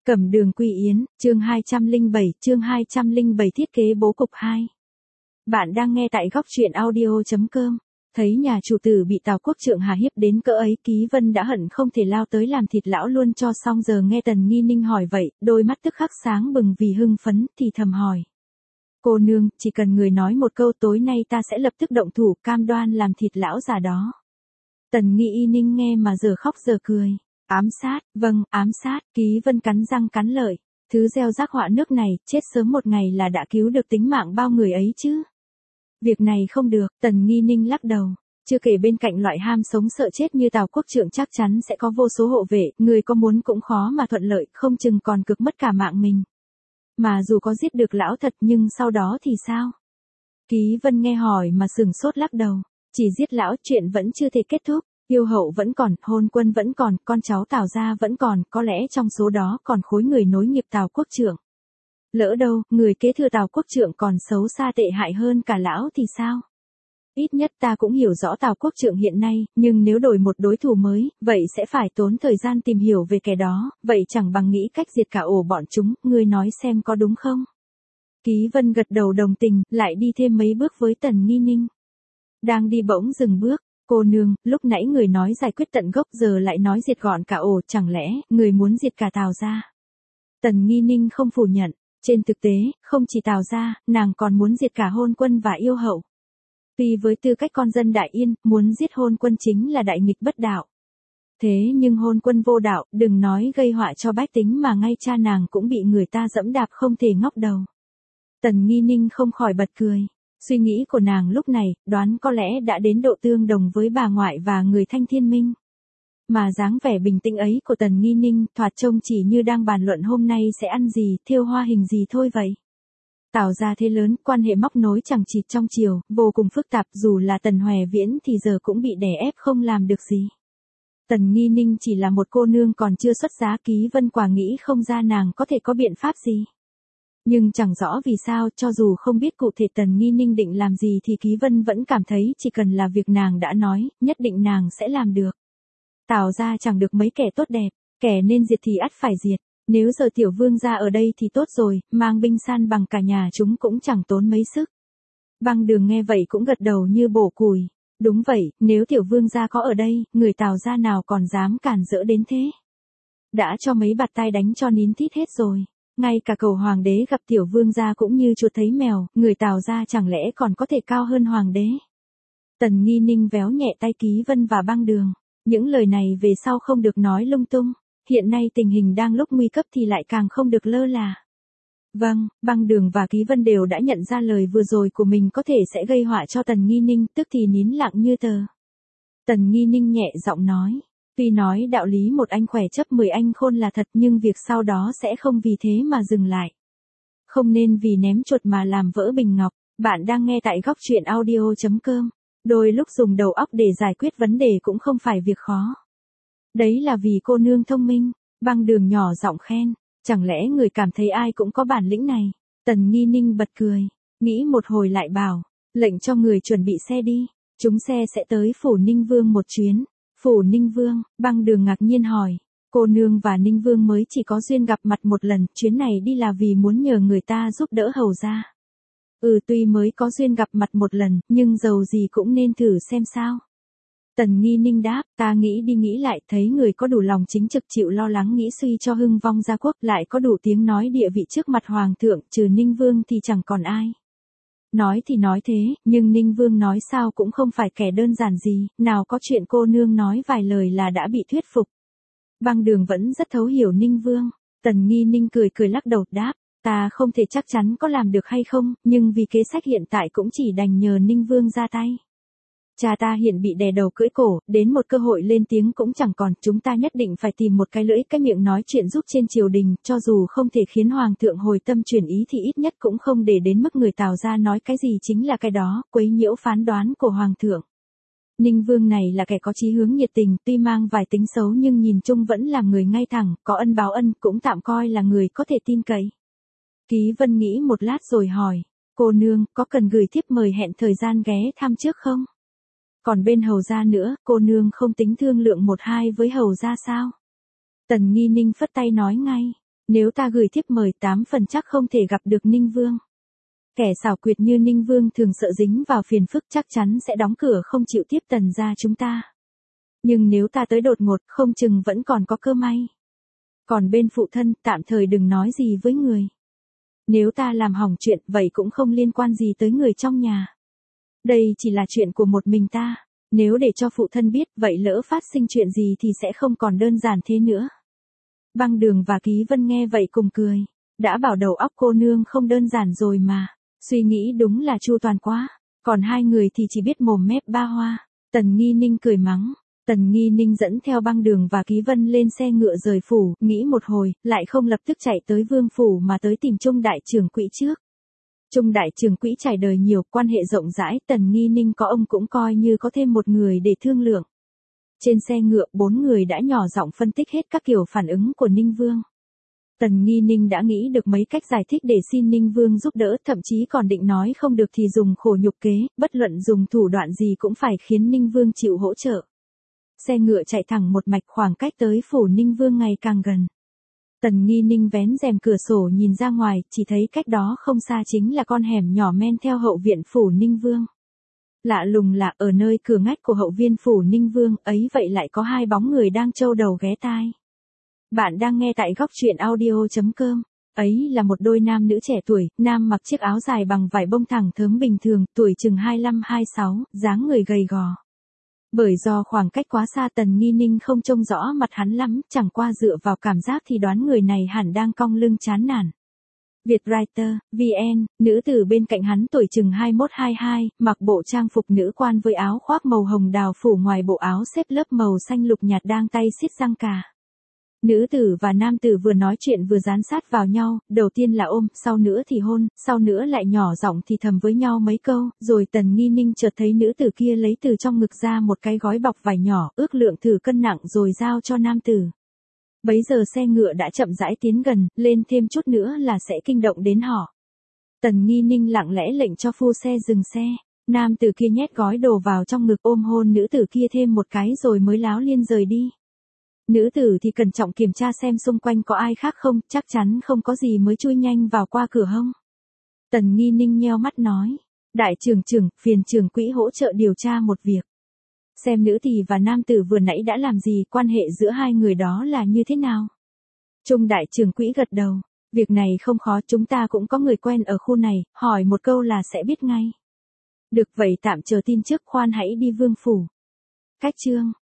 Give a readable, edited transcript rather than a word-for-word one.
Cẩm Đường Quy Yến, chương 207 thiết kế bố cục 2. Bạn đang nghe tại góc truyện audio.com. Thấy nhà chủ tử bị Tào Quốc Trượng hà hiếp đến cỡ ấy, Ký Vân đã hận không thể lao tới làm thịt lão luôn cho xong. Giờ nghe Tần Nghi Ninh hỏi vậy, đôi mắt tức khắc sáng bừng vì hưng phấn, thì thầm hỏi. Cô nương, chỉ cần người nói một câu tối nay ta sẽ lập tức động thủ, cam đoan làm thịt lão già đó. Tần Nghi Ninh nghe mà giờ khóc giờ cười. Ám sát, vâng, ám sát. Ký Vân cắn răng cắn lợi. Thứ gieo rắc họa nước này, chết sớm một ngày là đã cứu được tính mạng bao người ấy chứ. Việc này không được, Tần Nghi Ninh lắc đầu. Chưa kể bên cạnh loại ham sống sợ chết như Tào Quốc Trượng chắc chắn sẽ có vô số hộ vệ, người có muốn cũng khó mà thuận lợi, không chừng còn cực mất cả mạng mình. Mà dù có giết được lão thật nhưng sau đó thì sao? Ký Vân nghe hỏi mà sừng sốt lắc đầu. Chỉ giết lão, chuyện vẫn chưa thể kết thúc. Yêu hậu vẫn còn, hôn quân vẫn còn, con cháu Tào gia vẫn còn, có lẽ trong số đó còn khối người nối nghiệp Tào Quốc Trượng. Lỡ đâu, người kế thừa Tào Quốc Trượng còn xấu xa tệ hại hơn cả lão thì sao? Ít nhất ta cũng hiểu rõ Tào Quốc Trượng hiện nay, nhưng nếu đổi một đối thủ mới, vậy sẽ phải tốn thời gian tìm hiểu về kẻ đó, vậy chẳng bằng nghĩ cách diệt cả ổ bọn chúng, ngươi nói xem có đúng không? Ký Vân gật đầu đồng tình, lại đi thêm mấy bước với Tần Nghi Ninh. Đang đi bỗng dừng bước. Cô nương, lúc nãy người nói giải quyết tận gốc giờ lại nói diệt gọn cả ổ, chẳng lẽ người muốn diệt cả Tào gia? Tần Nghi Ninh không phủ nhận, trên thực tế, không chỉ Tào gia, nàng còn muốn diệt cả hôn quân và yêu hậu. Vì với tư cách con dân Đại Yên, muốn giết hôn quân chính là đại nghịch bất đạo. Thế nhưng hôn quân vô đạo, đừng nói gây họa cho bách tính mà ngay cha nàng cũng bị người ta dẫm đạp không thể ngóc đầu. Tần Nghi Ninh không khỏi bật cười. Suy nghĩ của nàng lúc này, đoán có lẽ đã đến độ tương đồng với bà ngoại và người Thanh Thiên Minh. Mà dáng vẻ bình tĩnh ấy của Tần Nghi Ninh, thoạt trông chỉ như đang bàn luận hôm nay sẽ ăn gì, thêu hoa hình gì thôi vậy. Tào gia thế lớn, quan hệ móc nối chẳng chịt trong triều, vô cùng phức tạp, dù là Tần Hoè Viễn thì giờ cũng bị đè ép không làm được gì. Tần Nghi Ninh chỉ là một cô nương còn chưa xuất giá, Ký Vân quả nghĩ không ra nàng có thể có biện pháp gì. Nhưng chẳng rõ vì sao, cho dù không biết cụ thể Tần Nghi Ninh định làm gì thì Ký Vân vẫn cảm thấy chỉ cần là việc nàng đã nói, nhất định nàng sẽ làm được. Tào gia chẳng được mấy kẻ tốt đẹp, kẻ nên diệt thì ắt phải diệt. Nếu giờ tiểu vương gia ở đây thì tốt rồi, mang binh san bằng cả nhà chúng cũng chẳng tốn mấy sức. Băng Đường nghe vậy cũng gật đầu như bổ củi. Đúng vậy, nếu tiểu vương gia có ở đây, người Tào gia nào còn dám cản rỡ đến thế. Đã cho mấy bạt tai đánh cho nín thít hết rồi. Ngay cả cầu hoàng đế gặp tiểu vương gia cũng như chuột thấy mèo, người Tào gia chẳng lẽ còn có thể cao hơn hoàng đế. Tần Nghi Ninh véo nhẹ tay Ký Vân và Băng Đường. Những lời này về sau không được nói lung tung. Hiện nay tình hình đang lúc nguy cấp thì lại càng không được lơ là. Vâng, Băng Đường và Ký Vân đều đã nhận ra lời vừa rồi của mình có thể sẽ gây họa cho Tần Nghi Ninh, tức thì nín lặng như tờ. Tần Nghi Ninh nhẹ giọng nói. Tuy nói đạo lý một anh khỏe chấp 10 anh khôn là thật nhưng việc sau đó sẽ không vì thế mà dừng lại. Không nên vì ném chuột mà làm vỡ bình ngọc. Bạn đang nghe tại góc truyện audio.com. Đôi lúc dùng đầu óc để giải quyết vấn đề cũng không phải việc khó. Đấy là vì cô nương thông minh. Băng Đường nhỏ giọng khen. Chẳng lẽ người cảm thấy ai cũng có bản lĩnh này? Tần Nghi Ninh bật cười. Nghĩ một hồi lại bảo. Lệnh cho người chuẩn bị xe đi. Chúng xe sẽ tới phủ Ninh Vương một chuyến. Phủ Ninh Vương, Băng Đường ngạc nhiên hỏi. Cô nương và Ninh Vương mới chỉ có duyên gặp mặt một lần, chuyến này đi là vì muốn nhờ người ta giúp đỡ hầu gia. Tuy mới có duyên gặp mặt một lần, nhưng dầu gì cũng nên thử xem sao. Tần Nghi Ninh đáp, ta nghĩ đi nghĩ lại, thấy người có đủ lòng chính trực chịu lo lắng nghĩ suy cho hưng vong gia quốc, lại có đủ tiếng nói địa vị trước mặt hoàng thượng, trừ Ninh Vương thì chẳng còn ai. Nói thì nói thế, nhưng Ninh Vương nói sao cũng không phải kẻ đơn giản gì, nào có chuyện cô nương nói vài lời là đã bị thuyết phục. Băng Đường vẫn rất thấu hiểu Ninh Vương. Tần Nghi Ninh cười cười lắc đầu đáp, ta không thể chắc chắn có làm được hay không, nhưng vì kế sách hiện tại cũng chỉ đành nhờ Ninh Vương ra tay. Cha ta hiện bị đè đầu cưỡi cổ, đến một cơ hội lên tiếng cũng chẳng còn, chúng ta nhất định phải tìm một cái lưỡi cái miệng nói chuyện giúp trên triều đình, cho dù không thể khiến hoàng thượng hồi tâm chuyển ý thì ít nhất cũng không để đến mức người Tào gia nói cái gì chính là cái đó, quấy nhiễu phán đoán của hoàng thượng. Ninh Vương này là kẻ có chí hướng nhiệt tình, tuy mang vài tính xấu nhưng nhìn chung vẫn là người ngay thẳng, có ân báo ân, cũng tạm coi là người có thể tin cậy. Ký Vân nghĩ một lát rồi hỏi, cô nương, có cần gửi thiếp mời hẹn thời gian ghé thăm trước không? Còn bên hầu gia nữa, cô nương không tính thương lượng một hai với hầu gia sao? Tần Nghi Ninh phất tay nói ngay. Nếu ta gửi thiếp mời 8 phần chắc không thể gặp được Ninh Vương. Kẻ xảo quyệt như Ninh Vương thường sợ dính vào phiền phức chắc chắn sẽ đóng cửa không chịu tiếp Tần gia chúng ta. Nhưng nếu ta tới đột ngột không chừng vẫn còn có cơ may. Còn bên phụ thân tạm thời đừng nói gì với người. Nếu ta làm hỏng chuyện vậy cũng không liên quan gì tới người trong nhà. Đây chỉ là chuyện của một mình ta. Nếu để cho phụ thân biết vậy lỡ phát sinh chuyện gì thì sẽ không còn đơn giản thế nữa. Băng Đường và Ký Vân nghe vậy cùng cười. Đã bảo đầu óc cô nương không đơn giản rồi mà. Suy nghĩ đúng là chu toàn quá. Còn hai người thì chỉ biết mồm mép ba hoa. Tần Nghi Ninh cười mắng. Tần Nghi Ninh dẫn theo Băng Đường và Ký Vân lên xe ngựa rời phủ, nghĩ một hồi, lại không lập tức chạy tới vương phủ mà tới tìm Trung đại trưởng quỹ trước. Trung đại trưởng quỹ trải đời nhiều, quan hệ rộng rãi, Tần Nghi Ninh có ông cũng coi như có thêm một người để thương lượng. Trên xe ngựa 4 người đã nhỏ giọng phân tích hết các kiểu phản ứng của Ninh Vương. Tần Nghi Ninh đã nghĩ được mấy cách giải thích để xin Ninh Vương giúp đỡ, thậm chí còn định nói không được thì dùng khổ nhục kế, bất luận dùng thủ đoạn gì cũng phải khiến Ninh Vương chịu hỗ trợ. Xe ngựa chạy thẳng một mạch, khoảng cách tới phủ Ninh Vương ngày càng gần. Tần Nghi Ninh vén rèm cửa sổ nhìn ra ngoài, chỉ thấy cách đó không xa chính là con hẻm nhỏ men theo hậu viện phủ Ninh Vương. Lạ lùng là ở nơi cửa ngách của hậu viên phủ Ninh Vương ấy vậy lại có hai bóng người đang trâu đầu ghé tai. Bạn đang nghe tại góc truyện audio.com. Ấy là một đôi nam nữ trẻ tuổi, nam mặc chiếc áo dài bằng vải bông thẳng thớm bình thường, tuổi chừng 25-26, dáng người gầy gò. Bởi do khoảng cách quá xa Tần Nghi Ninh không trông rõ mặt hắn lắm, chẳng qua dựa vào cảm giác thì đoán người này hẳn đang cong lưng chán nản. Vietwriter, VN, nữ tử bên cạnh hắn tuổi chừng 21-22, mặc bộ trang phục nữ quan với áo khoác màu hồng đào phủ ngoài bộ áo xếp lớp màu xanh lục nhạt đang tay xiết răng cà. Nữ tử và nam tử vừa nói chuyện vừa dán sát vào nhau, đầu tiên là ôm, sau nữa thì hôn, sau nữa lại nhỏ giọng thì thầm với nhau mấy câu, rồi Tần Nghi Ninh chợt thấy nữ tử kia lấy từ trong ngực ra một cái gói bọc vải nhỏ, ước lượng thử cân nặng rồi giao cho nam tử. Bấy giờ xe ngựa đã chậm rãi tiến gần, lên thêm chút nữa là sẽ kinh động đến họ. Tần Nghi Ninh lặng lẽ lệnh cho phu xe dừng xe, nam tử kia nhét gói đồ vào trong ngực ôm hôn nữ tử kia thêm một cái rồi mới láo liên rời đi. Nữ tử thì cẩn trọng kiểm tra xem xung quanh có ai khác không, chắc chắn không có gì mới chui nhanh vào qua cửa hông. Tần Nghi Ninh nheo mắt nói, đại trưởng trưởng, phiền trưởng quỹ hỗ trợ điều tra một việc. Xem nữ tỳ và nam tử vừa nãy đã làm gì, quan hệ giữa hai người đó là như thế nào. Trung đại trưởng quỹ gật đầu, việc này không khó, chúng ta cũng có người quen ở khu này, hỏi một câu là sẽ biết ngay. Được vậy tạm chờ tin trước, khoan hãy đi vương phủ. Cách chương